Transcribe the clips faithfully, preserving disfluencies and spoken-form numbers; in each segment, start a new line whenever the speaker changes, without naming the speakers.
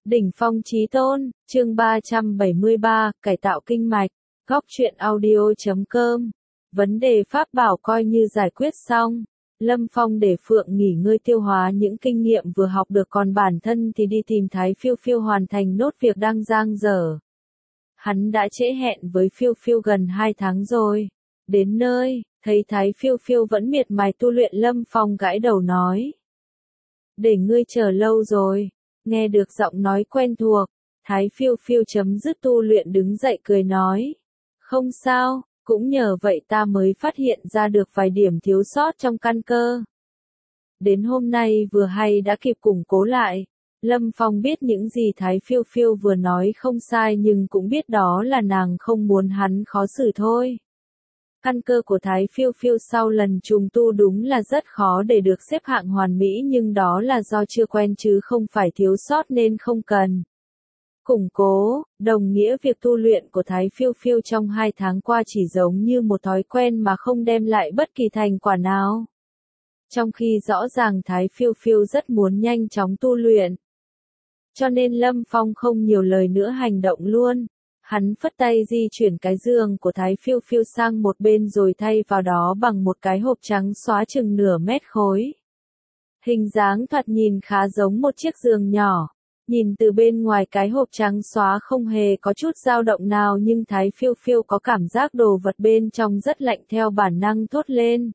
Đỉnh phong chí tôn, chương ba trăm bảy mươi ba, cải tạo kinh mạch, góc truyện audio chấm com. Vấn đề pháp bảo coi như giải quyết xong. Lâm Phong để Phượng nghỉ ngơi tiêu hóa những kinh nghiệm vừa học được, còn bản thân thì đi tìm Thái Phiêu Phiêu hoàn thành nốt việc đang dang dở. Hắn đã trễ hẹn với Phiêu Phiêu gần hai tháng rồi. Đến nơi, thấy Thái Phiêu Phiêu vẫn miệt mài tu luyện, Lâm Phong gãi đầu nói. Để ngươi chờ lâu rồi. Nghe được giọng nói quen thuộc, Thái Phiêu Phiêu chấm dứt tu luyện đứng dậy cười nói. Không sao, cũng nhờ vậy ta mới phát hiện ra được vài điểm thiếu sót trong căn cơ. Đến hôm nay vừa hay đã kịp củng cố lại. Lâm Phong biết những gì Thái Phiêu Phiêu vừa nói không sai, nhưng cũng biết đó là nàng không muốn hắn khó xử thôi. Căn cơ của Thái Phiêu Phiêu sau lần trùng tu đúng là rất khó để được xếp hạng hoàn mỹ, nhưng đó là do chưa quen chứ không phải thiếu sót nên không cần. Củng cố, đồng nghĩa việc tu luyện của Thái Phiêu Phiêu trong hai tháng qua chỉ giống như một thói quen mà không đem lại bất kỳ thành quả nào. Trong khi rõ ràng Thái Phiêu Phiêu rất muốn nhanh chóng tu luyện. Cho nên Lâm Phong không nhiều lời nữa hành động luôn. Hắn phất tay di chuyển cái giường của Thái Phiêu Phiêu sang một bên rồi thay vào đó bằng một cái hộp trắng xóa chừng nửa mét khối. Hình dáng thoạt nhìn khá giống một chiếc giường nhỏ. Nhìn từ bên ngoài cái hộp trắng xóa không hề có chút dao động nào, nhưng Thái Phiêu Phiêu có cảm giác đồ vật bên trong rất lạnh, theo bản năng thốt lên.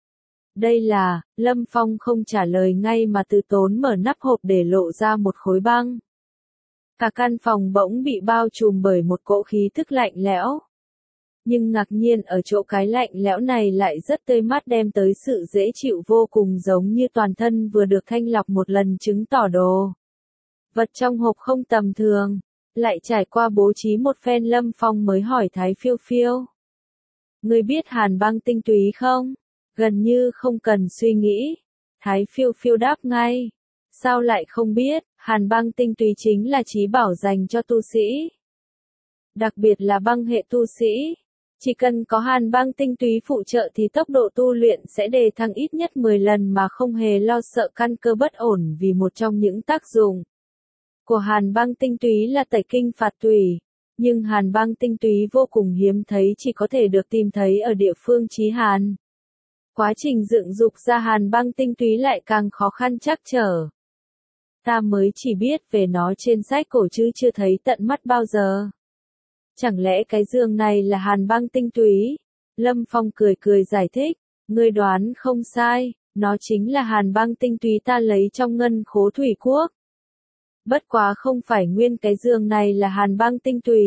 Đây là, Lâm Phong không trả lời ngay mà từ tốn mở nắp hộp để lộ ra một khối băng. Cả căn phòng bỗng bị bao trùm bởi một cỗ khí thức lạnh lẽo. Nhưng ngạc nhiên ở chỗ cái lạnh lẽo này lại rất tươi mát, đem tới sự dễ chịu vô cùng, giống như toàn thân vừa được thanh lọc một lần, chứng tỏ đồ vật trong hộp không tầm thường. Lại trải qua bố trí một phen, Lâm Phong mới hỏi Thái Phiêu Phiêu. Ngươi biết hàn băng tinh túy không? Gần như không cần suy nghĩ. Thái Phiêu Phiêu đáp ngay. Sao lại không biết, hàn băng tinh túy chính là chí bảo dành cho tu sĩ. Đặc biệt là băng hệ tu sĩ. Chỉ cần có hàn băng tinh túy phụ trợ thì tốc độ tu luyện sẽ đề thăng ít nhất mười lần mà không hề lo sợ căn cơ bất ổn, vì một trong những tác dụng của hàn băng tinh túy là tẩy kinh phạt tủy. Nhưng hàn băng tinh túy vô cùng hiếm thấy, chỉ có thể được tìm thấy ở địa phương chí hàn. Quá trình dựng dục ra hàn băng tinh túy lại càng khó khăn trắc trở. Ta mới chỉ biết về nó trên sách cổ chứ chưa thấy tận mắt bao giờ. Chẳng lẽ cái giường này là hàn băng tinh túy? Lâm Phong cười cười giải thích. Ngươi đoán không sai, nó chính là hàn băng tinh túy ta lấy trong ngân khố thủy quốc. Bất quá không phải nguyên cái giường này là hàn băng tinh túy.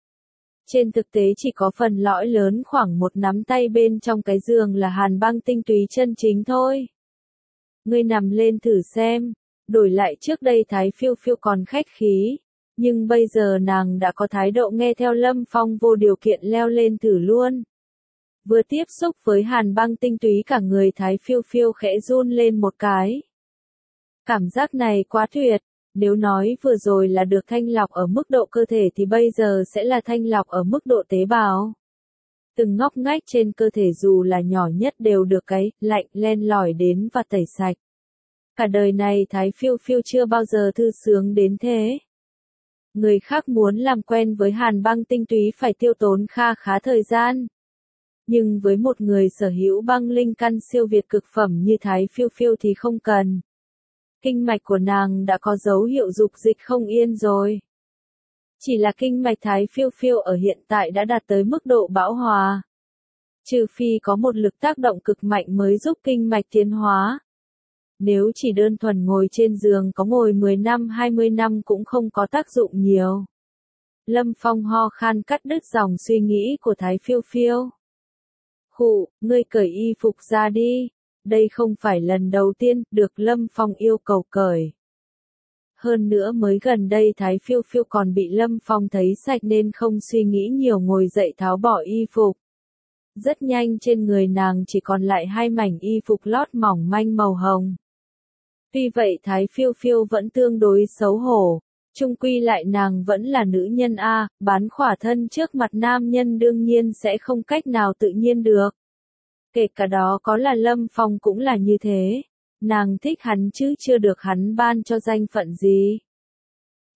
Trên thực tế chỉ có phần lõi lớn khoảng một nắm tay bên trong cái giường là hàn băng tinh túy chân chính thôi. Ngươi nằm lên thử xem. Đổi lại trước đây Thái Phiêu Phiêu còn khách khí. Nhưng bây giờ nàng đã có thái độ nghe theo Lâm Phong, vô điều kiện leo lên thử luôn. Vừa tiếp xúc với hàn băng tinh túy cả người Thái Phiêu Phiêu khẽ run lên một cái. Cảm giác này quá tuyệt. Nếu nói vừa rồi là được thanh lọc ở mức độ cơ thể thì bây giờ sẽ là thanh lọc ở mức độ tế bào. Từng ngóc ngách trên cơ thể dù là nhỏ nhất đều được cái lạnh len lỏi đến và tẩy sạch. Cả đời này Thái Phiêu Phiêu chưa bao giờ thư sướng đến thế. Người khác muốn làm quen với hàn băng tinh túy phải tiêu tốn kha khá thời gian. Nhưng với một người sở hữu băng linh căn siêu việt cực phẩm như Thái Phiêu Phiêu thì không cần. Kinh mạch của nàng đã có dấu hiệu dục dịch không yên rồi. Chỉ là kinh mạch Thái Phiêu Phiêu ở hiện tại đã đạt tới mức độ bão hòa. Trừ phi có một lực tác động cực mạnh mới giúp kinh mạch tiến hóa. Nếu chỉ đơn thuần ngồi trên giường có ngồi mười năm hai mươi năm cũng không có tác dụng nhiều. Lâm Phong ho khan cắt đứt dòng suy nghĩ của Thái Phiêu Phiêu. Khụ, ngươi cởi y phục ra đi. Đây không phải lần đầu tiên được Lâm Phong yêu cầu cởi. Hơn nữa mới gần đây Thái Phiêu Phiêu còn bị Lâm Phong thấy sạch nên không suy nghĩ nhiều, ngồi dậy tháo bỏ y phục. Rất nhanh trên người nàng chỉ còn lại hai mảnh y phục lót mỏng manh màu hồng. Tuy vậy Thái Phiêu Phiêu vẫn tương đối xấu hổ. Chung quy lại nàng vẫn là nữ nhân a, bán khỏa thân trước mặt nam nhân đương nhiên sẽ không cách nào tự nhiên được. Kể cả đó có là Lâm Phong cũng là như thế. Nàng thích hắn chứ chưa được hắn ban cho danh phận gì.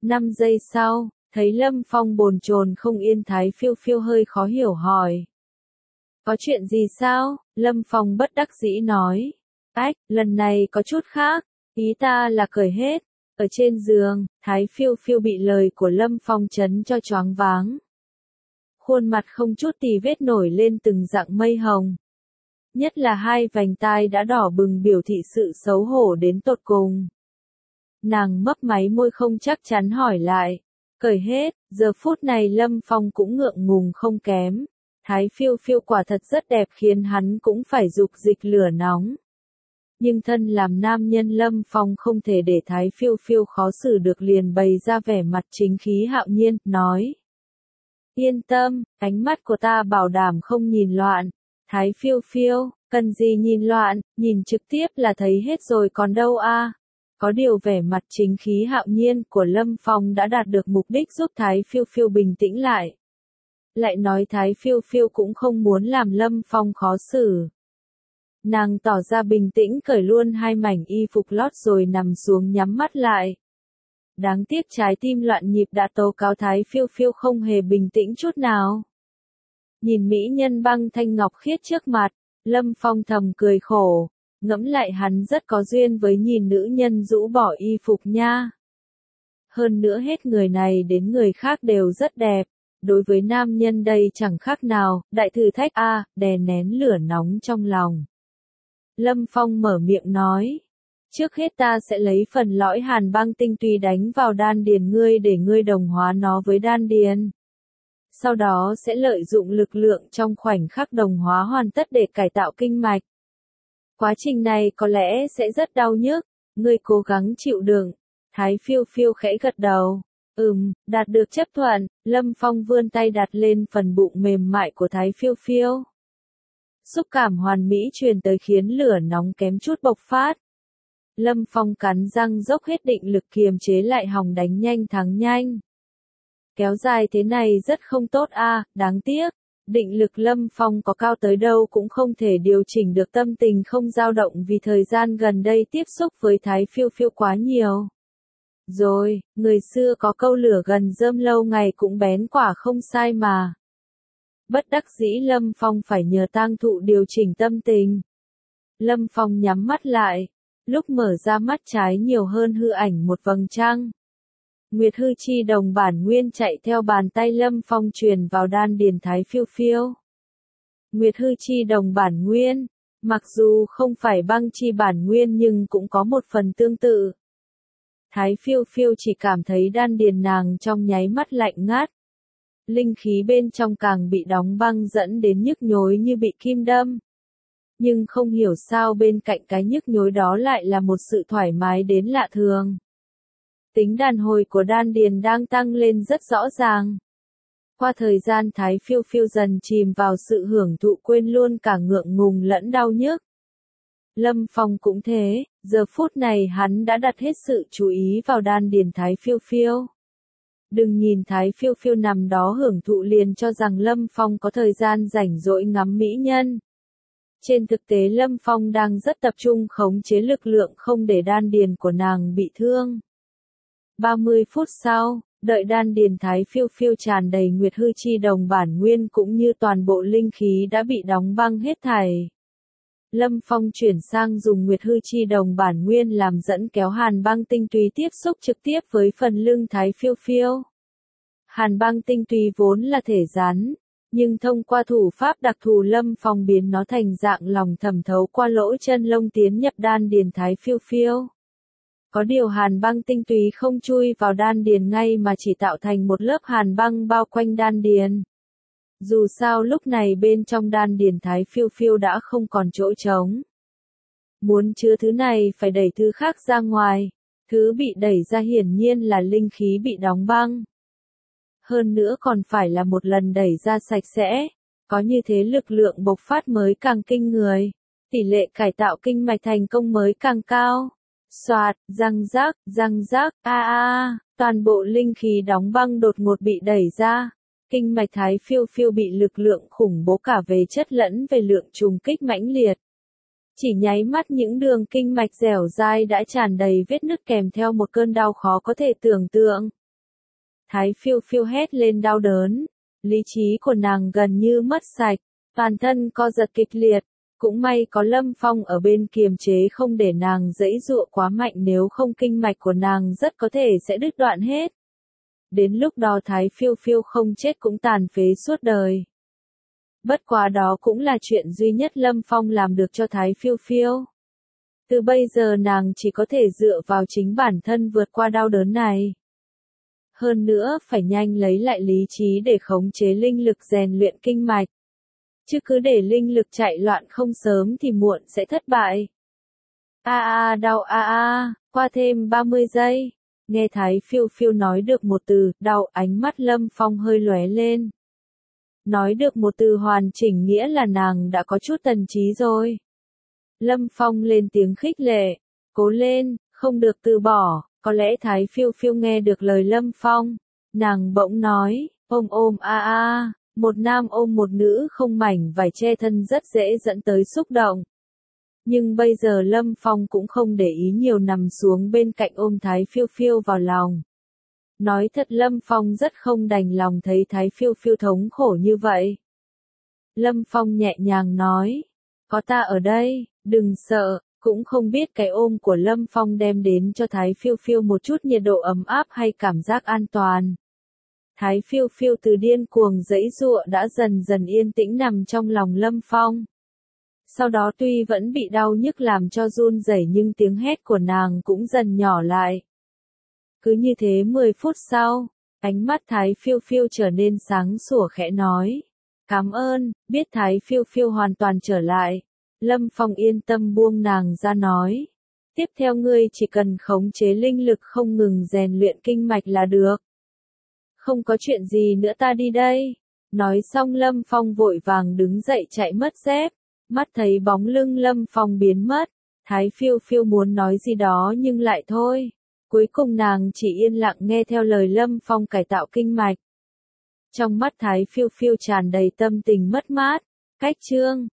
Năm giây sau, thấy Lâm Phong bồn chồn không yên, Thái Phiêu Phiêu hơi khó hiểu hỏi. Có chuyện gì sao? Lâm Phong bất đắc dĩ nói. Ách, lần này có chút khác, ý ta là cởi hết. Ở trên giường, Thái Phiêu Phiêu bị lời của Lâm Phong chấn cho choáng váng. Khuôn mặt không chút tì vết nổi lên từng dạng mây hồng. Nhất là hai vành tai đã đỏ bừng biểu thị sự xấu hổ đến tột cùng. Nàng mấp máy môi không chắc chắn hỏi lại. Cởi hết, giờ phút này Lâm Phong cũng ngượng ngùng không kém. Thái Phiêu Phiêu quả thật rất đẹp khiến hắn cũng phải dục dịch lửa nóng. Nhưng thân làm nam nhân Lâm Phong không thể để Thái Phiêu Phiêu khó xử được, liền bày ra vẻ mặt chính khí hạo nhiên, nói. Yên tâm, ánh mắt của ta bảo đảm không nhìn loạn. Thái Phiêu Phiêu, cần gì nhìn loạn, nhìn trực tiếp là thấy hết rồi còn đâu a. Có điều vẻ mặt chính khí hạo nhiên của Lâm Phong đã đạt được mục đích giúp Thái Phiêu Phiêu bình tĩnh lại. Lại nói Thái Phiêu Phiêu cũng không muốn làm Lâm Phong khó xử. Nàng tỏ ra bình tĩnh cởi luôn hai mảnh y phục lót rồi nằm xuống nhắm mắt lại. Đáng tiếc trái tim loạn nhịp đã tố cáo Thái Phiêu Phiêu không hề bình tĩnh chút nào. Nhìn mỹ nhân băng thanh ngọc khiết trước mặt, Lâm Phong thầm cười khổ, ngẫm lại hắn rất có duyên với nhìn nữ nhân rũ bỏ y phục nha. Hơn nữa hết người này đến người khác đều rất đẹp, đối với nam nhân đây chẳng khác nào, đại thử thách a, đè nén lửa nóng trong lòng. Lâm Phong mở miệng nói, trước hết ta sẽ lấy phần lõi hàn băng tinh túy đánh vào đan điền ngươi để ngươi đồng hóa nó với đan điền. Sau đó sẽ lợi dụng lực lượng trong khoảnh khắc đồng hóa hoàn tất để cải tạo kinh mạch. Quá trình này có lẽ sẽ rất đau nhức, ngươi cố gắng chịu đựng. Thái Phiêu Phiêu khẽ gật đầu. Ừm, đạt được chấp thuận, Lâm Phong vươn tay đặt lên phần bụng mềm mại của Thái Phiêu Phiêu. Xúc cảm hoàn mỹ truyền tới khiến lửa nóng kém chút bộc phát. Lâm Phong cắn răng dốc hết định lực kiềm chế lại hòng đánh nhanh thắng nhanh. Kéo dài thế này rất không tốt a, đáng tiếc. Định lực Lâm Phong có cao tới đâu cũng không thể điều chỉnh được tâm tình không dao động vì thời gian gần đây tiếp xúc với Thái Phiêu Phiêu quá nhiều. Rồi, người xưa có câu lửa gần rơm lâu ngày cũng bén quả không sai mà. Bất đắc dĩ Lâm Phong phải nhờ tang thụ điều chỉnh tâm tình. Lâm Phong nhắm mắt lại, lúc mở ra mắt trái nhiều hơn hư ảnh một vầng trăng. Nguyệt hư chi đồng bản nguyên chạy theo bàn tay Lâm Phong truyền vào đan điền Thái Phiêu Phiêu. Nguyệt hư chi đồng bản nguyên, mặc dù không phải băng chi bản nguyên nhưng cũng có một phần tương tự. Thái Phiêu Phiêu chỉ cảm thấy đan điền nàng trong nháy mắt lạnh ngắt. Linh khí bên trong càng bị đóng băng dẫn đến nhức nhối như bị kim đâm. Nhưng không hiểu sao bên cạnh cái nhức nhối đó lại là một sự thoải mái đến lạ thường. Tính đàn hồi của đan điền đang tăng lên rất rõ ràng. Qua thời gian Thái Phiêu Phiêu dần chìm vào sự hưởng thụ quên luôn cả ngượng ngùng lẫn đau nhức. Lâm Phong cũng thế, giờ phút này hắn đã đặt hết sự chú ý vào đan điền Thái Phiêu Phiêu. Đừng nhìn Thái Phiêu Phiêu nằm đó hưởng thụ liền cho rằng Lâm Phong có thời gian rảnh rỗi ngắm mỹ nhân. Trên thực tế Lâm Phong đang rất tập trung khống chế lực lượng không để đan điền của nàng bị thương. ba mươi phút sau, đợi đan điền Thái Phiêu Phiêu tràn đầy nguyệt hư chi đồng bản nguyên cũng như toàn bộ linh khí đã bị đóng băng hết thảy. Lâm Phong chuyển sang dùng nguyệt hư chi đồng bản nguyên làm dẫn kéo hàn băng tinh túy tiếp xúc trực tiếp với phần lưng Thái Phiêu Phiêu. Hàn băng tinh túy vốn là thể rắn, nhưng thông qua thủ pháp đặc thù Lâm Phong biến nó thành dạng lòng thẩm thấu qua lỗ chân lông tiến nhập đan điền Thái Phiêu Phiêu. Có điều hàn băng tinh túy không chui vào đan điền ngay mà chỉ tạo thành một lớp hàn băng bao quanh đan điền. Dù sao lúc này bên trong đan điền Thái Phiêu Phiêu đã không còn chỗ trống. Muốn chứa thứ này phải đẩy thứ khác ra ngoài, thứ bị đẩy ra hiển nhiên là linh khí bị đóng băng. Hơn nữa còn phải là một lần đẩy ra sạch sẽ, có như thế lực lượng bộc phát mới càng kinh người, tỷ lệ cải tạo kinh mạch thành công mới càng cao. Soạt, răng rác, răng rác, a a, toàn bộ linh khí đóng băng đột ngột bị đẩy ra. Kinh mạch Thái Phiêu Phiêu bị lực lượng khủng bố cả về chất lẫn về lượng trùng kích mãnh liệt. Chỉ nháy mắt những đường kinh mạch dẻo dai đã tràn đầy vết nứt kèm theo một cơn đau khó có thể tưởng tượng. Thái phiêu phiêu hét lên đau đớn. Lý trí của nàng gần như mất sạch, toàn thân co giật kịch liệt. Cũng may có Lâm Phong ở bên kiềm chế không để nàng giãy giụa quá mạnh, nếu không kinh mạch của nàng rất có thể sẽ đứt đoạn hết. Đến lúc đó Thái phiêu phiêu không chết cũng tàn phế suốt đời. Bất quá đó cũng là chuyện duy nhất Lâm Phong làm được cho Thái phiêu phiêu. Từ bây giờ nàng chỉ có thể dựa vào chính bản thân vượt qua đau đớn này. Hơn nữa phải nhanh lấy lại lý trí để khống chế linh lực rèn luyện kinh mạch. Chứ cứ để linh lực chạy loạn không sớm thì muộn sẽ thất bại. A a đau a a, qua thêm ba mươi giây. Nghe Thái phiêu phiêu nói được một từ, đau, ánh mắt Lâm Phong hơi lóe lên. Nói được một từ hoàn chỉnh nghĩa là nàng đã có chút tần trí rồi. Lâm Phong lên tiếng khích lệ, cố lên, không được từ bỏ. Có lẽ Thái phiêu phiêu nghe được lời Lâm Phong, nàng bỗng nói, ôm ôm a a, một nam ôm một nữ không mảnh vải che thân rất dễ dẫn tới xúc động. Nhưng bây giờ Lâm Phong cũng không để ý nhiều, nằm xuống bên cạnh ôm Thái phiêu phiêu vào lòng. Nói thật Lâm Phong rất không đành lòng thấy Thái phiêu phiêu thống khổ như vậy. Lâm Phong nhẹ nhàng nói, có ta ở đây, đừng sợ. Cũng không biết cái ôm của Lâm Phong đem đến cho Thái phiêu phiêu một chút nhiệt độ ấm áp hay cảm giác an toàn. Thái phiêu phiêu từ điên cuồng giãy giụa đã dần dần yên tĩnh nằm trong lòng Lâm Phong. Sau đó tuy vẫn bị đau nhức làm cho run rẩy nhưng tiếng hét của nàng cũng dần nhỏ lại. Cứ như thế mười phút sau, ánh mắt Thái phiêu phiêu trở nên sáng sủa, khẽ nói, cảm ơn. Biết Thái phiêu phiêu hoàn toàn trở lại, Lâm Phong yên tâm buông nàng ra nói, tiếp theo ngươi chỉ cần khống chế linh lực không ngừng rèn luyện kinh mạch là được. Không có chuyện gì nữa, ta đi đây. Nói xong Lâm Phong vội vàng đứng dậy chạy mất dép. Mắt thấy bóng lưng Lâm Phong biến mất, Thái phiêu phiêu muốn nói gì đó nhưng lại thôi. Cuối cùng nàng chỉ yên lặng nghe theo lời Lâm Phong cải tạo kinh mạch. Trong mắt Thái phiêu phiêu tràn đầy tâm tình mất mát. Cách chương